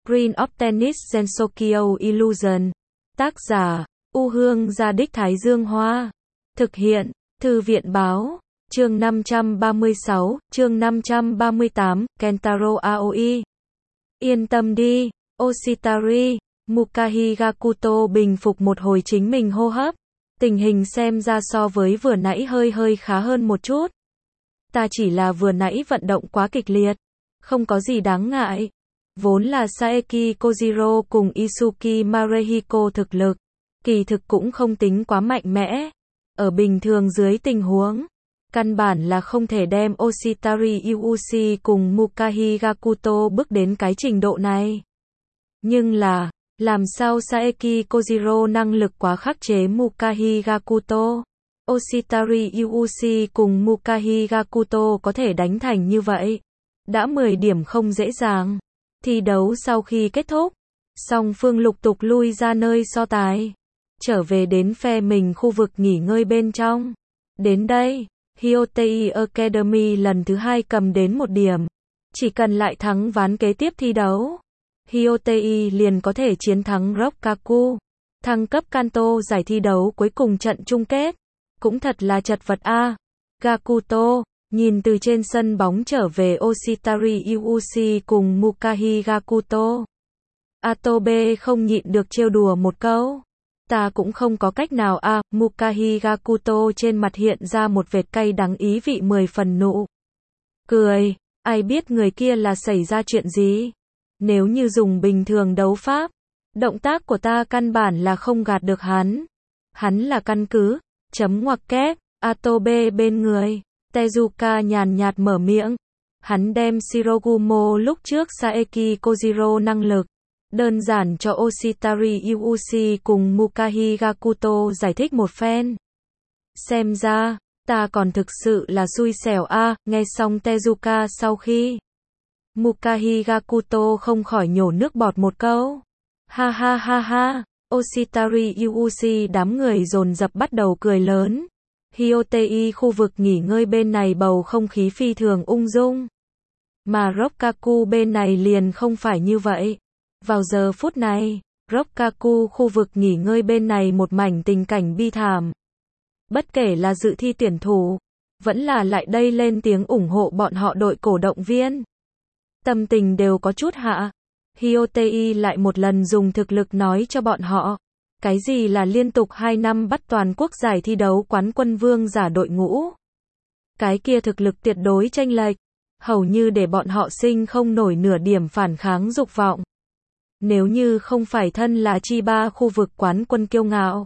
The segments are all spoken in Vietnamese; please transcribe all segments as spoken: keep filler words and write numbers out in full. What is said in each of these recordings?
Green of Tennis Gensokyo Illusion. Tác giả, U Hương Gia Đích Thái Dương Hoa. Thực hiện, Thư viện Báo. Chương năm trăm ba mươi sáu, chương năm trăm ba mươi tám, Kentaro Aoi. Yên tâm đi, Oshitari, Mukahi Gakuto bình phục một hồi chính mình hô hấp. Tình hình xem ra so với vừa nãy hơi hơi khá hơn một chút. Ta chỉ là vừa nãy vận động quá kịch liệt. Không có gì đáng ngại. Vốn là Saeki Kojiro cùng Isuki Marehiko thực lực. Kỳ thực cũng không tính quá mạnh mẽ. Ở bình thường dưới tình huống. Căn bản là không thể đem Oshitari Yuuchi cùng Mukahi Gakuto bước đến cái trình độ này. Nhưng là, làm sao Saeki Kojiro năng lực quá khắc chế Mukahi Gakuto? Oshitari Yuuchi cùng Mukahi Gakuto có thể đánh thành như vậy. Đã mười điểm không dễ dàng. Thi đấu sau khi kết thúc, song phương lục tục lui ra nơi so tài. Trở về đến phe mình khu vực nghỉ ngơi bên trong. Đến đây, Hyotei Academy lần thứ hai cầm đến một điểm. Chỉ cần lại thắng ván kế tiếp thi đấu, Hyotei liền có thể chiến thắng Rokkaku. Thăng cấp Kanto giải thi đấu cuối cùng trận chung kết. Cũng thật là chật vật a. Gakuto, nhìn từ trên sân bóng trở về Oshitari Yuuchi cùng Mukahi Gakuto. Atobe không nhịn được trêu đùa một câu. Ta cũng không có cách nào a. À, Mukahi Gakuto trên mặt hiện ra một vệt cay đắng ý vị mười phần nụ. Cười, ai biết người kia là xảy ra chuyện gì. Nếu như dùng bình thường đấu pháp, động tác của ta căn bản là không gạt được hắn. Hắn là căn cứ, chấm ngoặc kép, Atobe bên người. Tezuka nhàn nhạt mở miệng. Hắn đem Shirogumo lúc trước Saeki Kojiro năng lực. Đơn giản cho Oshitari Yuuchi cùng Mukahi Gakuto giải thích một phen. Xem ra, ta còn thực sự là xui xẻo a. À, nghe xong Tezuka sau khi. Mukahi Gakuto không khỏi nhổ nước bọt một câu. Ha ha ha ha, Oshitari Yuuchi đám người dồn dập bắt đầu cười lớn. Hyotei khu vực nghỉ ngơi bên này bầu không khí phi thường ung dung. Mà Rokkaku bên này liền không phải như vậy. Vào giờ phút này, Rokkaku khu vực nghỉ ngơi bên này một mảnh tình cảnh bi thảm. Bất kể là dự thi tuyển thủ, vẫn là lại đây lên tiếng ủng hộ bọn họ đội cổ động viên. Tâm tình đều có chút hạ. Hyotei lại một lần dùng thực lực nói cho bọn họ. Cái gì là liên tục hai năm bắt toàn quốc giải thi đấu quán quân vương giả đội ngũ. Cái kia thực lực tuyệt đối chênh lệch. Hầu như để bọn họ sinh không nổi nửa điểm phản kháng dục vọng. Nếu như không phải thân là Chiba khu vực quán quân kiêu ngạo.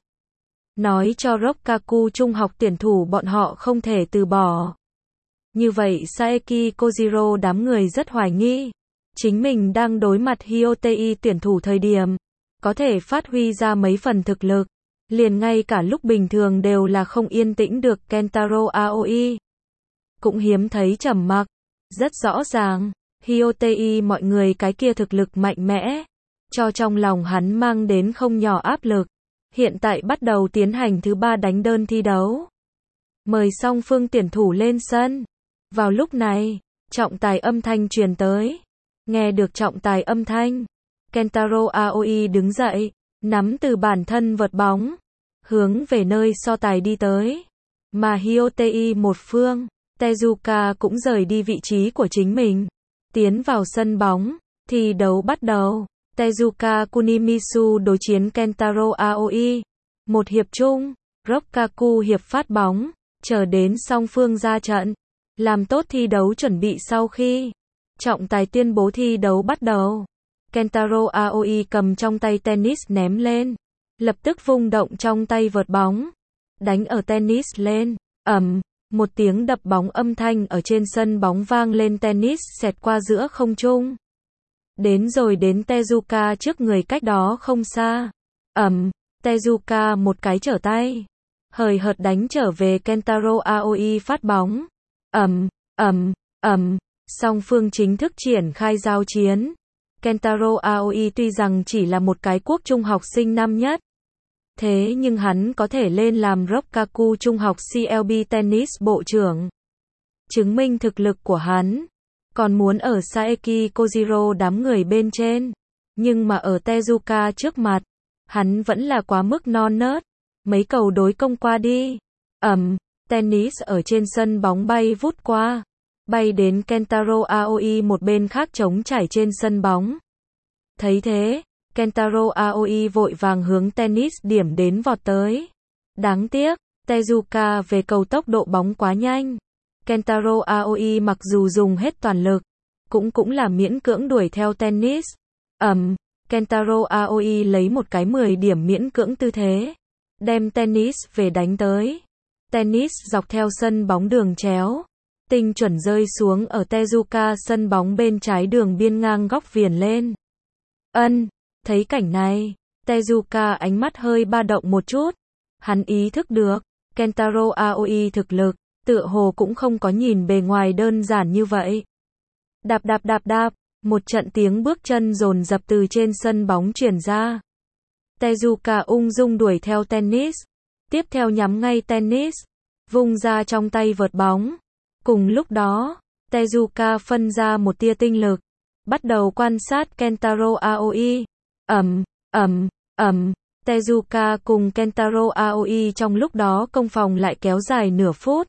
Nói cho Rokkaku trung học tuyển thủ bọn họ không thể từ bỏ. Như vậy Saeki Kojiro đám người rất hoài nghi. Chính mình đang đối mặt Hyotei tuyển thủ thời điểm. Có thể phát huy ra mấy phần thực lực. Liền ngay cả lúc bình thường đều là không yên tĩnh được Kentaro Aoi. Cũng hiếm thấy trầm mặc. Rất rõ ràng, Hyotei mọi người cái kia thực lực mạnh mẽ. Cho trong lòng hắn mang đến không nhỏ áp lực. Hiện tại bắt đầu tiến hành thứ ba đánh đơn thi đấu. Mời song phương tuyển thủ lên sân. Vào lúc này, trọng tài âm thanh truyền tới. Nghe được trọng tài âm thanh. Kentaro Aoi đứng dậy, nắm từ bản thân vợt bóng. Hướng về nơi so tài đi tới. Mà Hyotei một phương, Tezuka cũng rời đi vị trí của chính mình. Tiến vào sân bóng, thi đấu bắt đầu. Tezuka Kunimisu đối chiến Kentaro Aoi. Một hiệp chung, Rokkaku hiệp phát bóng, chờ đến song phương ra trận. Làm tốt thi đấu chuẩn bị sau khi. Trọng tài tuyên bố thi đấu bắt đầu. Kentaro Aoi cầm trong tay tennis ném lên. Lập tức vung động trong tay vợt bóng. Đánh ở tennis lên. Ầm, một tiếng đập bóng âm thanh ở trên sân bóng vang lên tennis xẹt qua giữa không trung. Đến rồi đến Tezuka trước người cách đó không xa. Ầm, Tezuka một cái trở tay. Hời hợt đánh trở về Kentaro Aoi phát bóng. Ầm, ầm, ầm, song phương chính thức triển khai giao chiến. Kentaro Aoi tuy rằng chỉ là một cái quốc trung học sinh năm nhất. Thế nhưng hắn có thể lên làm Rokkaku trung học xê lờ bê tennis bộ trưởng. Chứng minh thực lực của hắn. Còn muốn ở Saeki Kojiro đám người bên trên. Nhưng mà ở Tezuka trước mặt, hắn vẫn là quá mức non nớt. Mấy cầu đối công qua đi. Ầm, tennis ở trên sân bóng bay vút qua. Bay đến Kentaro Aoi một bên khác trống trải trên sân bóng. Thấy thế, Kentaro Aoi vội vàng hướng tennis điểm đến vọt tới. Đáng tiếc, Tezuka về cầu tốc độ bóng quá nhanh. Kentaro Aoi mặc dù dùng hết toàn lực, cũng cũng là miễn cưỡng đuổi theo tennis. Ầm, Kentaro Aoi lấy một cái mười điểm miễn cưỡng tư thế, đem tennis về đánh tới. Tennis dọc theo sân bóng đường chéo, tinh chuẩn rơi xuống ở Tezuka sân bóng bên trái đường biên ngang góc viền lên. Ân, thấy cảnh này, Tezuka ánh mắt hơi ba động một chút. Hắn ý thức được, Kentaro Aoi thực lực, tựa hồ cũng không có nhìn bề ngoài đơn giản như vậy. Đạp đạp đạp đạp, một trận tiếng bước chân dồn dập từ trên sân bóng truyền ra. Tezuka ung dung đuổi theo tennis, tiếp theo nhắm ngay tennis, vung ra trong tay vợt bóng. Cùng lúc đó, Tezuka phân ra một tia tinh lực, bắt đầu quan sát Kentaro Aoi. Ầm, ầm, ầm, Tezuka cùng Kentaro Aoi trong lúc đó công phòng lại kéo dài nửa phút.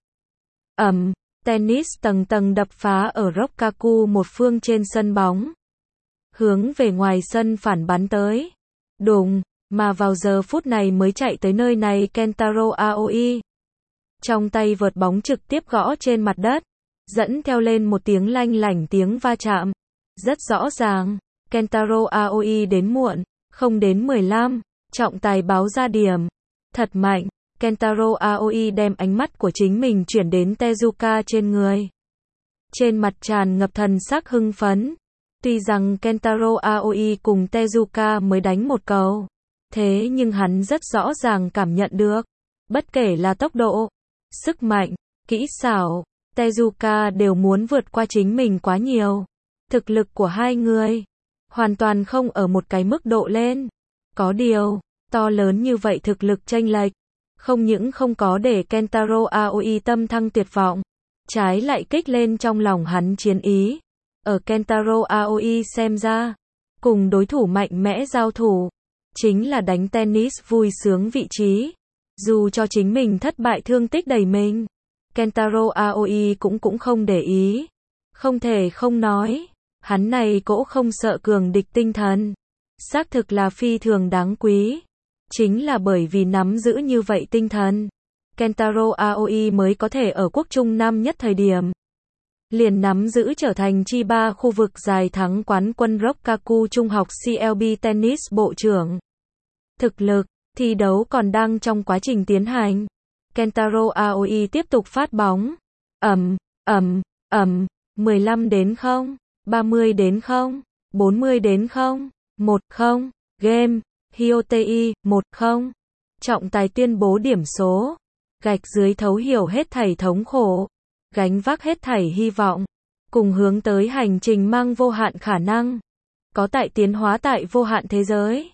Ầm, tennis tầng tầng đập phá ở Rokkaku một phương trên sân bóng, hướng về ngoài sân phản bắn tới. Đùng, mà vào giờ phút này mới chạy tới nơi này Kentaro Aoi. Trong tay vợt bóng trực tiếp gõ trên mặt đất, dẫn theo lên một tiếng lanh lảnh tiếng va chạm. Rất rõ ràng, Kentaro Aoi đến muộn, không đến mười lăm, trọng tài báo ra điểm. Thật mạnh, Kentaro Aoi đem ánh mắt của chính mình chuyển đến Tezuka trên người. Trên mặt tràn ngập thần sắc hưng phấn. Tuy rằng Kentaro Aoi cùng Tezuka mới đánh một cầu, thế nhưng hắn rất rõ ràng cảm nhận được, bất kể là tốc độ, sức mạnh, kỹ xảo, Tezuka đều muốn vượt qua chính mình quá nhiều. Thực lực của hai người hoàn toàn không ở một cái mức độ lên. Có điều, to lớn như vậy thực lực chênh lệch, không những không có để Kentaro Aoi tâm thăng tuyệt vọng, trái lại kích lên trong lòng hắn chiến ý. Ở Kentaro Aoi xem ra, cùng đối thủ mạnh mẽ giao thủ, chính là đánh tennis vui sướng vị trí. Dù cho chính mình thất bại thương tích đầy mình, Kentaro Aoi cũng cũng không để ý. Không thể không nói, hắn này cỗ không sợ cường địch tinh thần, xác thực là phi thường đáng quý. Chính là bởi vì nắm giữ như vậy tinh thần, Kentaro Aoi mới có thể ở quốc trung năm nhất thời điểm, liền nắm giữ trở thành Chiba khu vực dài thắng quán quân Rokkaku Trung học xê lờ bê Tennis Bộ trưởng. Thực lực, thi đấu còn đang trong quá trình tiến hành. Kentaro Aoi tiếp tục phát bóng. Ầm, ầm, ầm, mười lăm đến không, ba mươi đến không, bốn mươi đến không, một không, game, Hyotei, một không. Trọng tài tuyên bố điểm số. Gạch dưới thấu hiểu hết thảy thống khổ, gánh vác hết thảy hy vọng, cùng hướng tới hành trình mang vô hạn khả năng, có tại tiến hóa tại vô hạn thế giới.